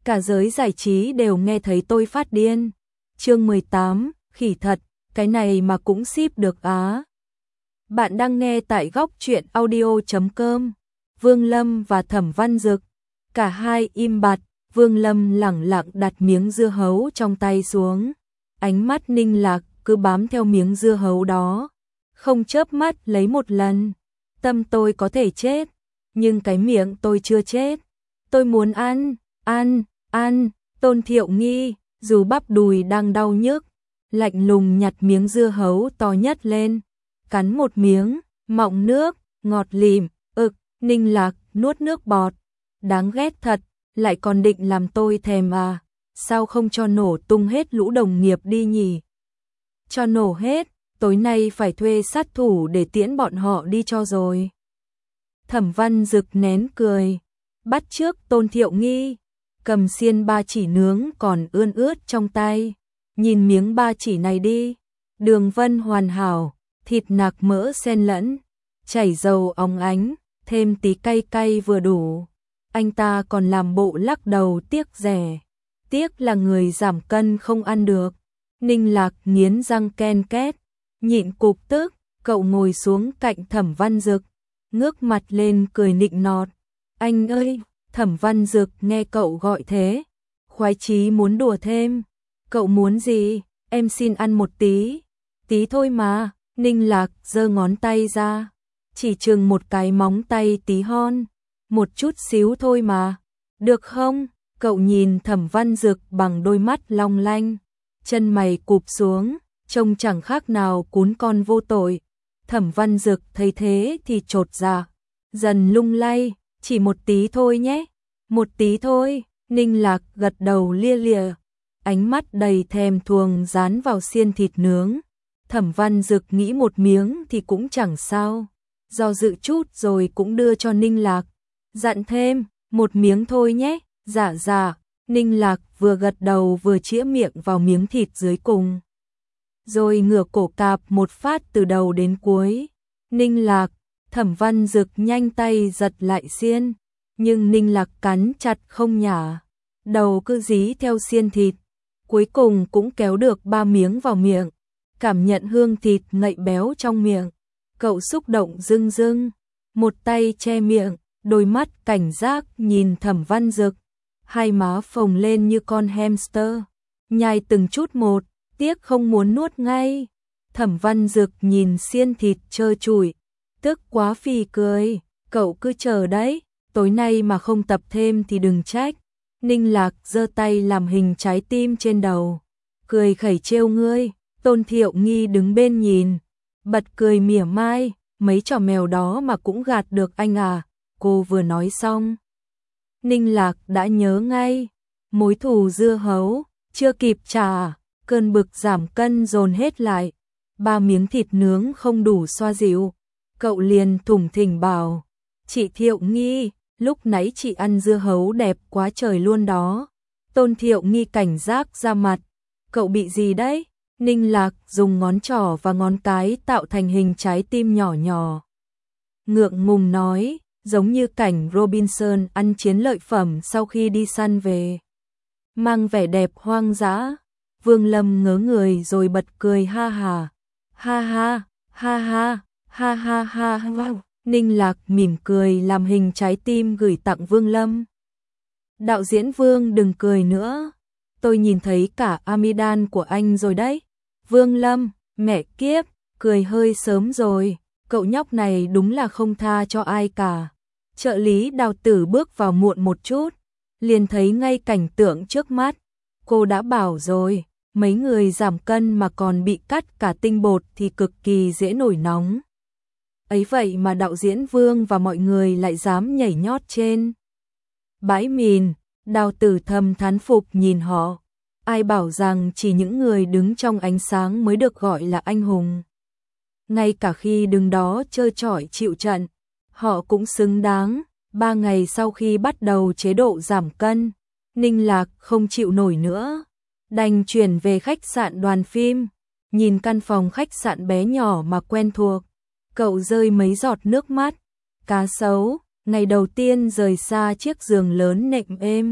cả giới giải trí đều nghe thấy tôi phát điên. Chương 18, khỉ thật, cái này mà cũng ship được á. Bạn đang nghe tại góc truyện audio.com. Vương Lâm và Thẩm Văn Dực, cả hai im bặt. Vương Lâm lẳng lặng đặt miếng dưa hấu trong tay xuống, ánh mắt Ninh Lạc cứ bám theo miếng dưa hấu đó, không chớp mắt lấy một lần. Tâm tôi có thể chết, nhưng cái miệng tôi chưa chết. Tôi muốn ăn, ăn. Tôn Thiệu Nghi, dù bắp đùi đang đau nhức, lạnh lùng nhặt miếng dưa hấu to nhất lên, cắn một miếng, mọng nước, ngọt lịm, Ninh Lạc nuốt nước bọt, đáng ghét thật, lại còn định làm tôi thèm à, sao không cho nổ tung hết lũ đồng nghiệp đi nhỉ? Cho nổ hết, tối nay phải thuê sát thủ để tiễn bọn họ đi cho rồi. Thẩm Văn Dực nén cười, bắt chước Tôn Thiệu Nghi, cầm xiên ba chỉ nướng còn ướt trong tay, nhìn miếng ba chỉ này đi, đường vân hoàn hảo, thịt nạc mỡ xen lẫn, chảy dầu óng ánh, thêm tí cay cay vừa đủ. Anh ta còn làm bộ lắc đầu tiếc rẻ, tiếc là người giảm cân không ăn được. Ninh Lạc nghiến răng ken két, nhịn cục tức, cậu ngồi xuống cạnh Thẩm Văn Dực, ngước mặt lên cười nịnh nọt. Anh ơi, Thẩm Văn Dực nghe cậu gọi thế, khoái chí muốn đùa thêm. Cậu muốn gì? Em xin ăn một tí. Tí thôi mà. Ninh Lạc giơ ngón tay ra, chỉ chừng một cái móng tay tí hon. Một chút xíu thôi mà. Được không? Cậu nhìn Thẩm Văn Dực bằng đôi mắt long lanh, chân mày cụp xuống, trông chẳng khác nào cún con vô tội. Thẩm Văn Dực thấy thế thì chột dạ, dần lung lay, chỉ một tí thôi nhé. Một tí thôi. Ninh Lạc gật đầu lia lịa, ánh mắt đầy thèm thuồng dán vào xiên thịt nướng. Thẩm Văn Dực nghĩ một miếng thì cũng chẳng sao, do dự chút rồi cũng đưa cho Ninh Lạc, dặn thêm, một miếng thôi nhé. Dạ. Ninh Lạc vừa gật đầu vừa chĩa miệng vào miếng thịt dưới cùng, rồi ngửa cổ cạp một phát từ đầu đến cuối. Ninh Lạc, Thẩm Văn Dực nhanh tay giật lại xiên, nhưng Ninh Lạc cắn chặt không nhả, đầu cứ dí theo xiên thịt, cuối cùng cũng kéo được 3 miếng vào miệng, cảm nhận hương thịt ngậy béo trong miệng. Cậu xúc động rưng rưng, một tay che miệng, đôi mắt cảnh giác nhìn Thẩm Văn Dực, hai má phồng lên như con hamster, nhai từng chút một, tiếc không muốn nuốt ngay. Thẩm Văn Dực nhìn xiên thịt trơ trụi, tức quá phì cười, cậu cứ chờ đấy, tối nay mà không tập thêm thì đừng trách. Ninh Lạc giơ tay làm hình trái tim trên đầu, cười khẩy trêu ngươi. Tôn Thiệu Nghi đứng bên nhìn, bật cười mỉa mai, mấy trò mèo đó mà cũng gạt được anh à. Cô vừa nói xong, Ninh Lạc đã nhớ ngay, mối thù dưa hấu, chưa kịp trả, cơn bực giảm cân dồn hết lại, 3 miếng thịt nướng không đủ xoa dịu. Cậu liền thủng thỉnh bảo, chị Thiệu Nghi, lúc nãy chị ăn dưa hấu đẹp quá trời luôn đó. Tôn Thiệu Nghi cảnh giác ra mặt, cậu bị gì đấy? Ninh Lạc dùng ngón trỏ và ngón cái tạo thành hình trái tim nhỏ nhỏ, ngượng ngùng nói, giống như cảnh Robinson ăn chiến lợi phẩm sau khi đi săn về, mang vẻ đẹp hoang dã. Vương Lâm ngớ người rồi bật cười ha ha. Ninh Lạc mỉm cười làm hình trái tim gửi tặng Vương Lâm. Đạo diễn Vương đừng cười nữa, tôi nhìn thấy cả amidan của anh rồi đấy. Vương Lâm, mẹ kiếp, cười hơi sớm rồi, cậu nhóc này đúng là không tha cho ai cả. Trợ lý Đào Tử bước vào muộn một chút, liền thấy ngay cảnh tượng trước mắt. Cô đã bảo rồi, mấy người giảm cân mà còn bị cắt cả tinh bột thì cực kỳ dễ nổi nóng. Ấy vậy mà đạo diễn Vương và mọi người lại dám nhảy nhót trên bãi mìn. Đào Tử thầm thán phục nhìn họ. Ai bảo rằng chỉ những người đứng trong ánh sáng mới được gọi là anh hùng. Ngay cả khi đứng đó trơ trọi chịu trận, họ cũng xứng đáng. 3 ngày sau khi bắt đầu chế độ giảm cân, Ninh Lạc không chịu nổi nữa, đành chuyển về khách sạn Đoàn Phim. Nhìn căn phòng khách sạn bé nhỏ mà quen thuộc, cậu rơi mấy giọt nước mắt. Cá sấu, ngày đầu tiên rời xa chiếc giường lớn nệm êm,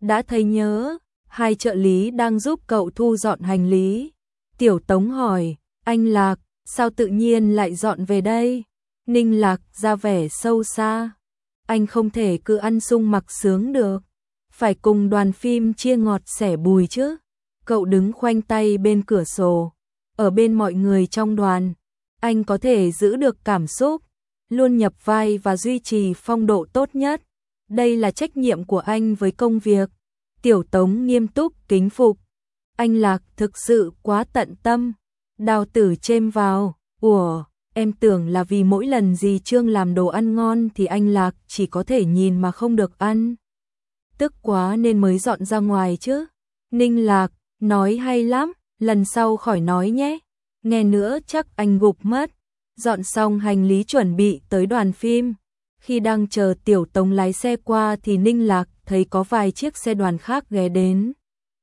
đã thấy nhớ, hai trợ lý đang giúp cậu thu dọn hành lý. Tiểu Tống hỏi, anh Lạc, sao tự nhiên lại dọn về đây? Ninh Lạc ra vẻ sâu xa. Anh không thể cứ ăn sung mặc sướng được, phải cùng đoàn phim chia ngọt sẻ bùi chứ. Cậu đứng khoanh tay bên cửa sổ, ở bên mọi người trong đoàn. Anh có thể giữ được cảm xúc, luôn nhập vai và duy trì phong độ tốt nhất. Đây là trách nhiệm của anh với công việc. Tiểu Tống nghiêm túc kính phục. Anh Lạc thực sự quá tận tâm. Đào Tử chêm vào, ủa, em tưởng là vì mỗi lần dì Trương làm đồ ăn ngon thì anh Lạc chỉ có thể nhìn mà không được ăn. Tức quá nên mới dọn ra ngoài chứ. Ninh Lạc, nói hay lắm, lần sau khỏi nói nhé. Nghe nữa chắc anh gục mất. Dọn xong hành lý chuẩn bị tới đoàn phim. Khi đang chờ Tiểu Tống lái xe qua thì Ninh Lạc thấy có vài chiếc xe đoàn khác ghé đến.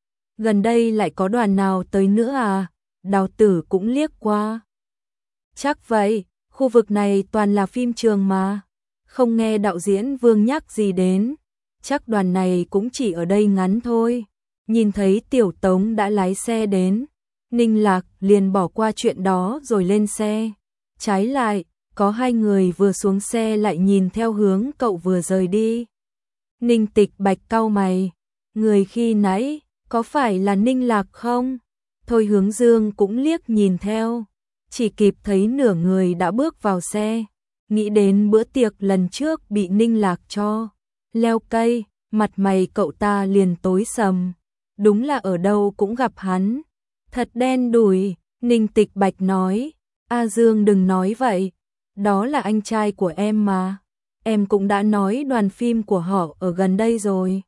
Gần đây lại có đoàn nào tới nữa à? Đào Tử cũng liếc qua. Chắc vậy, khu vực này toàn là phim trường mà. Không nghe đạo diễn Vương nhắc gì đến. Chắc đoàn này cũng chỉ ở đây ngắn thôi. Nhìn thấy Tiểu Tống đã lái xe đến, Ninh Lạc liền bỏ qua chuyện đó rồi lên xe. Trái lại, có hai người vừa xuống xe lại nhìn theo hướng cậu vừa rời đi. Ninh Tịch Bạch cau mày, người khi nãy có phải là Ninh Lạc không? Thôi Hướng Dương cũng liếc nhìn theo, chỉ kịp thấy nửa người đã bước vào xe. Nghĩ đến bữa tiệc lần trước bị Ninh Lạc cho leo cây, mặt mày cậu ta liền tối sầm. Đúng là ở đâu cũng gặp hắn. Thật đen đủi, Ninh Tịch Bạch nói. A Dương đừng nói vậy, đó là anh trai của em mà. Em cũng đã nói đoàn phim của họ ở gần đây rồi.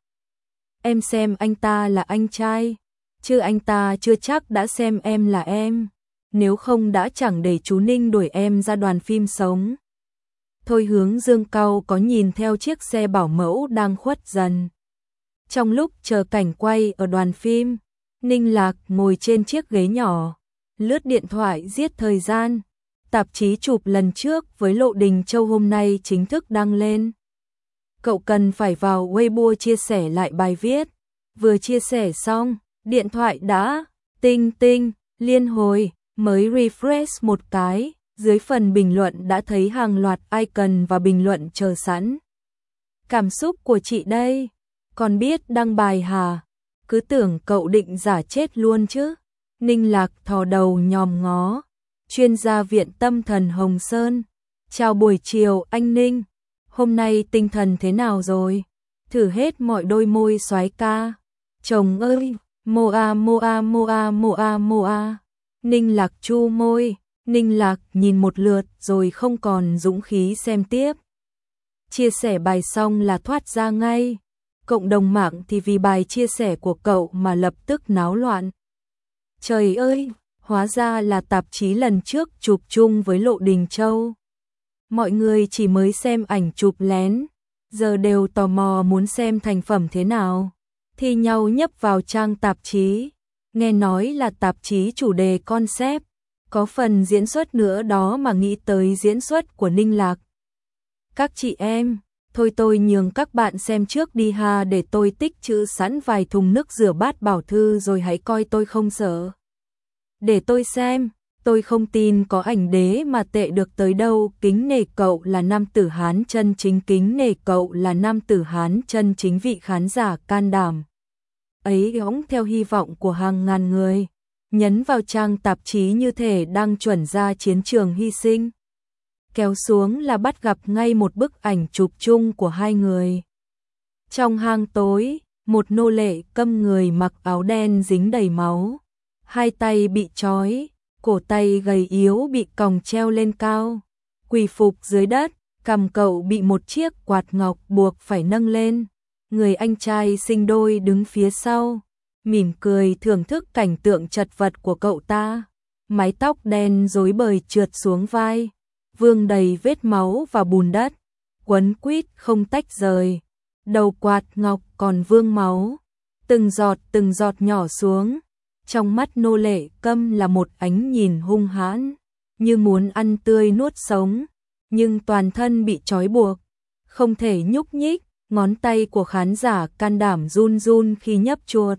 Em xem anh ta là anh trai, chứ anh ta chưa chắc đã xem em là em. Nếu không đã chẳng để chú Ninh đuổi em ra đoàn phim sống. Thôi Hướng Dương cau có nhìn theo chiếc xe bảo mẫu đang khuất dần. Trong lúc chờ cảnh quay ở đoàn phim, Ninh Lạc ngồi trên chiếc ghế nhỏ, lướt điện thoại giết thời gian. Tạp chí chụp lần trước với Lộ Đình Châu hôm nay chính thức đăng lên. Cậu cần phải vào Weibo chia sẻ lại bài viết. Vừa chia sẻ xong, điện thoại đã tinh tinh liên hồi, mới refresh một cái, dưới phần bình luận đã thấy hàng loạt icon và bình luận chờ sẵn. Cảm xúc của chị đây, còn biết đăng bài hả? Cứ tưởng cậu định giả chết luôn chứ. Ninh Lạc thò đầu nhòm ngó. Chuyên gia viện tâm thần Hồng Sơn. Chào buổi chiều anh Ninh. Hôm nay tinh thần thế nào rồi? Thử hết mọi đôi môi soái ca. Chồng ơi, moa moa moa moa moa. Ninh Lạc chu môi. Ninh Lạc nhìn một lượt rồi không còn dũng khí xem tiếp. Chia sẻ bài xong là thoát ra ngay. Cộng đồng mạng thì vì bài chia sẻ của cậu mà lập tức náo loạn. Trời ơi, hóa ra là tạp chí lần trước chụp chung với Lộ Đình Châu. Mọi người chỉ mới xem ảnh chụp lén, giờ đều tò mò muốn xem thành phẩm thế nào. Thi nhau nhấp vào trang tạp chí. Nghe nói là tạp chí chủ đề concept, có phần diễn xuất nữa đó mà nghĩ tới diễn xuất của Ninh Lạc. Các chị em, thôi tôi nhường các bạn xem trước đi ha, để tôi tích trữ sẵn vài thùng nước rửa bát bảo thư rồi hãy coi tôi không sợ. Để tôi xem, tôi không tin có ảnh đế mà tệ được tới đâu. Kính nể cậu là nam tử Hán chân chính, kính nể cậu là nam tử Hán chân chính. Vị khán giả can đảm ấy hõng theo hy vọng của hàng ngàn người, nhấn vào trang tạp chí như thể đang chuẩn ra chiến trường hy sinh. Kéo xuống là bắt gặp ngay một bức ảnh chụp chung của hai người. Trong hang tối, một nô lệ câm người mặc áo đen dính đầy máu, hai tay bị trói, cổ tay gầy yếu bị còng treo lên cao, quỳ phục dưới đất, cằm cậu bị một chiếc quạt ngọc buộc phải nâng lên. Người anh trai sinh đôi đứng phía sau, mỉm cười thưởng thức cảnh tượng chật vật của cậu ta. Mái tóc đen rối bời trượt xuống vai, vương đầy vết máu và bùn đất, quấn quýt không tách rời. Đầu quạt ngọc còn vương máu, từng giọt nhỏ xuống. Trong mắt nô lệ câm là một ánh nhìn hung hãn, như muốn ăn tươi nuốt sống, nhưng toàn thân bị trói buộc, không thể nhúc nhích. ngón tay của khán giả can đảm run run khi nhấp chuột.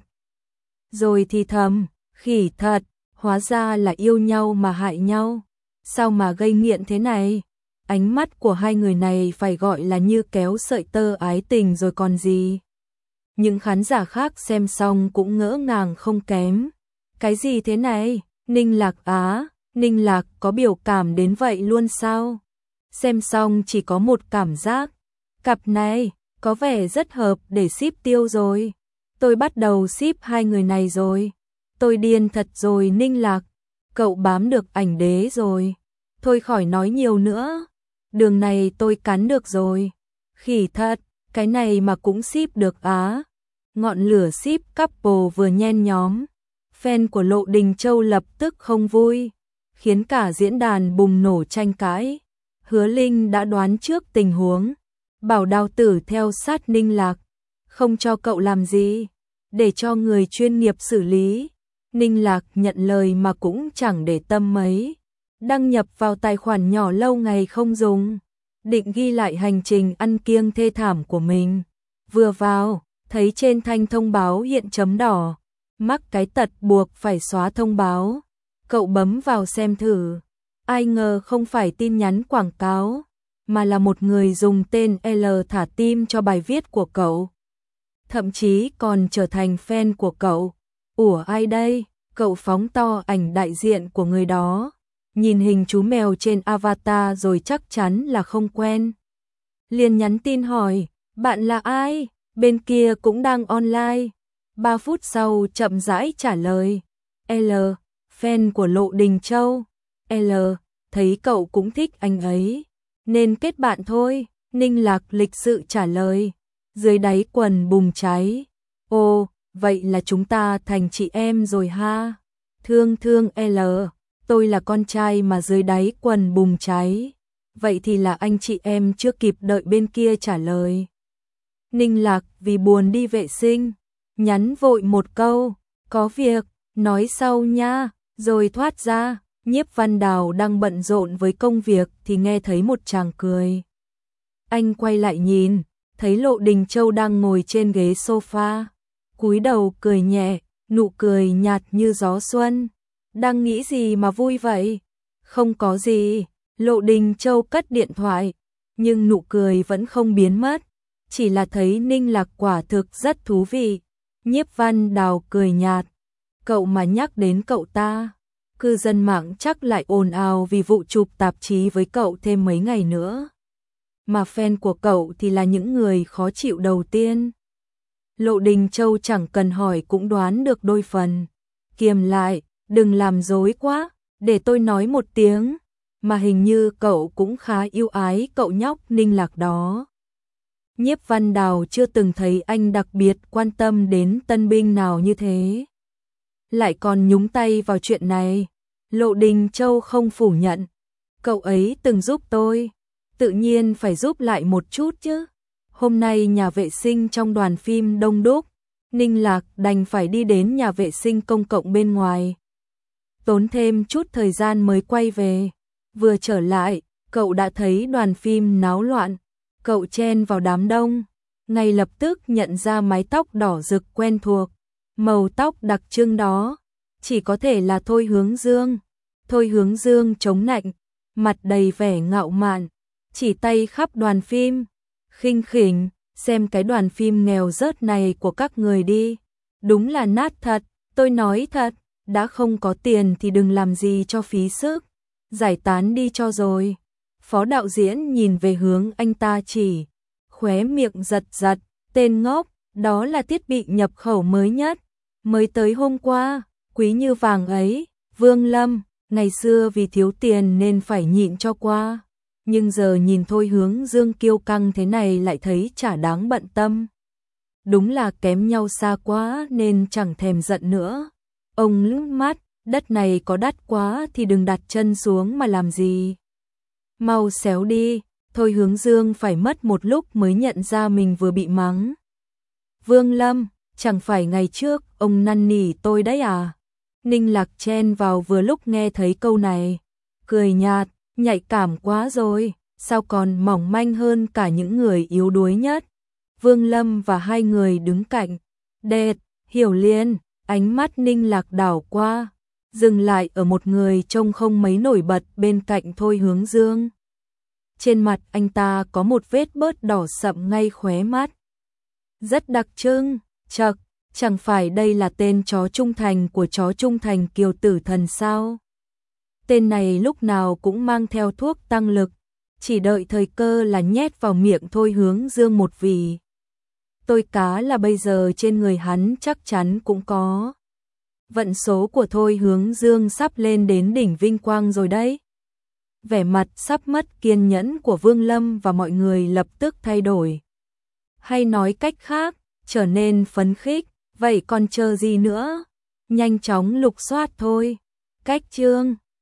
Rồi thì thầm, khỉ thật, hóa ra là yêu nhau mà hại nhau. Sao mà gây nghiện thế này? Ánh mắt của hai người này phải gọi là như kéo sợi tơ ái tình rồi còn gì. Những khán giả khác xem xong cũng ngỡ ngàng không kém. Cái gì thế này? Ninh Lạc á, Ninh Lạc có biểu cảm đến vậy luôn sao? Xem xong chỉ có một cảm giác, cặp này có vẻ rất hợp để ship Tiêu rồi. Tôi bắt đầu ship hai người này rồi. Tôi điên thật rồi Ninh Lạc, cậu bám được ảnh đế rồi. Thôi khỏi nói nhiều nữa, đường này tôi cắn được rồi. Khỉ thật, cái này mà cũng ship được á. Ngọn lửa ship couple vừa nhen nhóm, fan của Lộ Đình Châu lập tức không vui, khiến cả diễn đàn bùng nổ tranh cãi. Hứa Linh đã đoán trước tình huống, bảo Đào Tử theo sát Ninh Lạc, không cho cậu làm gì, để cho người chuyên nghiệp xử lý. Ninh Lạc nhận lời mà cũng chẳng để tâm mấy, đăng nhập vào tài khoản nhỏ lâu ngày không dùng, định ghi lại hành trình ăn kiêng thê thảm của mình. Vừa vào, thấy trên thanh thông báo hiện chấm đỏ, mắc cái tật buộc phải xóa thông báo. Cậu bấm vào xem thử, ai ngờ không phải tin nhắn quảng cáo, mà là một người dùng tên L thả tim cho bài viết của cậu. Thậm chí còn trở thành fan của cậu. Ủa ai đây? Cậu phóng to ảnh đại diện của người đó, nhìn hình chú mèo trên avatar rồi chắc chắn là không quen. Liền nhắn tin hỏi, bạn là ai? Bên kia cũng đang online. 3 phút sau chậm rãi trả lời, L, fan của Lộ Đình Châu. L, thấy cậu cũng thích anh ấy, nên kết bạn thôi. Ninh Lạc lịch sự trả lời, dưới đáy quần bùng cháy. Ồ, vậy là chúng ta thành chị em rồi ha. Thương thương L, tôi là con trai mà dưới đáy quần bùng cháy. Vậy thì là anh chị em chưa kịp đợi bên kia trả lời. Ninh Lạc vì buồn đi vệ sinh, nhắn vội một câu, có việc, nói sau nha, rồi thoát ra. Nhiếp Văn Đào đang bận rộn với công việc thì nghe thấy một tràng cười. Anh quay lại nhìn, thấy Lộ Đình Châu đang ngồi trên ghế sofa, cúi đầu cười nhẹ, nụ cười nhạt như gió xuân. Đang nghĩ gì mà vui vậy? Không có gì, Lộ Đình Châu cất điện thoại, nhưng nụ cười vẫn không biến mất, chỉ là thấy Ninh Lạc quả thực rất thú vị. Nhiếp Văn Đào cười nhạt, cậu mà nhắc đến cậu ta, cư dân mạng chắc lại ồn ào vì vụ chụp tạp chí với cậu thêm mấy ngày nữa. Mà fan của cậu thì là những người khó chịu đầu tiên. Lộ Đình Châu chẳng cần hỏi cũng đoán được đôi phần. Kiềm lại, đừng làm dối quá, để tôi nói một tiếng. Mà hình như cậu cũng khá yêu ái cậu nhóc Ninh Lạc đó. Nhiếp Văn Đào chưa từng thấy anh đặc biệt quan tâm đến tân binh nào như thế. Lại còn nhúng tay vào chuyện này. Lộ Đình Châu không phủ nhận. Cậu ấy từng giúp tôi, tự nhiên phải giúp lại một chút chứ. Hôm nay nhà vệ sinh trong đoàn phim đông đúc, Ninh Lạc đành phải đi đến nhà vệ sinh công cộng bên ngoài. Tốn thêm chút thời gian mới quay về. Vừa trở lại, cậu đã thấy đoàn phim náo loạn. Cậu chen vào đám đông, ngay lập tức nhận ra mái tóc đỏ rực quen thuộc. Màu tóc đặc trưng đó, chỉ có thể là Thôi Hướng Dương. Thôi Hướng Dương chống nạnh, mặt đầy vẻ ngạo mạn, chỉ tay khắp đoàn phim, khinh khỉnh, xem cái đoàn phim nghèo rớt này của các người đi. Đúng là nát thật, tôi nói thật, đã không có tiền thì đừng làm gì cho phí sức, giải tán đi cho rồi. Phó đạo diễn nhìn về hướng anh ta chỉ, khóe miệng giật giật, tên ngốc, đó là thiết bị nhập khẩu mới nhất, mới tới hôm qua, quý như vàng ấy. Vương Lâm, ngày xưa vì thiếu tiền nên phải nhịn cho qua, nhưng giờ nhìn Thôi Hướng Dương kiêu căng thế này lại thấy chả đáng bận tâm. Đúng là kém nhau xa quá nên chẳng thèm giận nữa. Ông lướt mắt, đất này có đắt quá thì đừng đặt chân xuống mà làm gì. Mau xéo đi. Thôi Hướng Dương phải mất một lúc mới nhận ra mình vừa bị mắng. Vương Lâm, chẳng phải ngày trước ông năn nỉ tôi đấy à? Ninh Lạc chen vào vừa lúc nghe thấy câu này, cười nhạt, nhạy cảm quá rồi, sao còn mỏng manh hơn cả những người yếu đuối nhất. Vương Lâm và hai người đứng cạnh. Đệt, Hiểu Liên, ánh mắt Ninh Lạc đảo qua, dừng lại ở một người trông không mấy nổi bật bên cạnh Thôi Hướng Dương. Trên mặt anh ta có một vết bớt đỏ sậm ngay khóe mắt. Rất đặc trưng, chậc, chẳng phải đây là tên chó trung thành của chó trung thành Kiều Tử Thần sao? Tên này lúc nào cũng mang theo thuốc tăng lực, chỉ đợi thời cơ là nhét vào miệng Thôi Hướng Dương một vì. Tôi cá là bây giờ trên người hắn chắc chắn cũng có. Vận số của Thôi Hướng Dương sắp lên đến đỉnh vinh quang rồi đấy. Vẻ mặt sắp mất kiên nhẫn của Vương Lâm và mọi người lập tức thay đổi. Hay nói cách khác, trở nên phấn khích, vậy còn chờ gì nữa? Nhanh chóng lục soát thôi. Cách chương